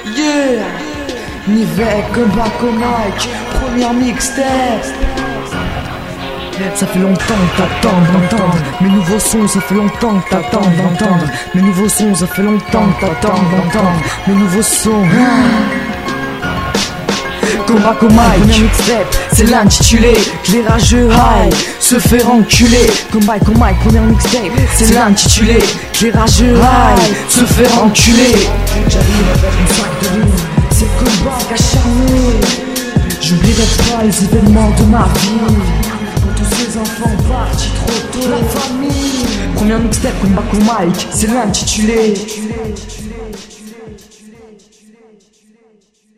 Yeah, Nivek, combat comme Mike, première mixtape. Ça fait longtemps que t'attends d'entendre mes nouveaux sons, ça fait longtemps que t'attends d'entendre mes nouveaux sons, ça fait longtemps que t'attends d'entendre mes nouveaux sons. Combat comme Mike, première mixtape, c'est l'intitulé. Les rageux high se faire enculer. Combat comme Mike, première mixtape, c'est l'intitulé. Les rageux high se faire enculer. J'arrive avec un sac de rimes, c'est le combat acharné. J'oublierai pas les événements de ma vie. Pour tous ces enfants partis trop tôt, la famille. Première mixtape, combat comme Mike, c'est l'intitulé.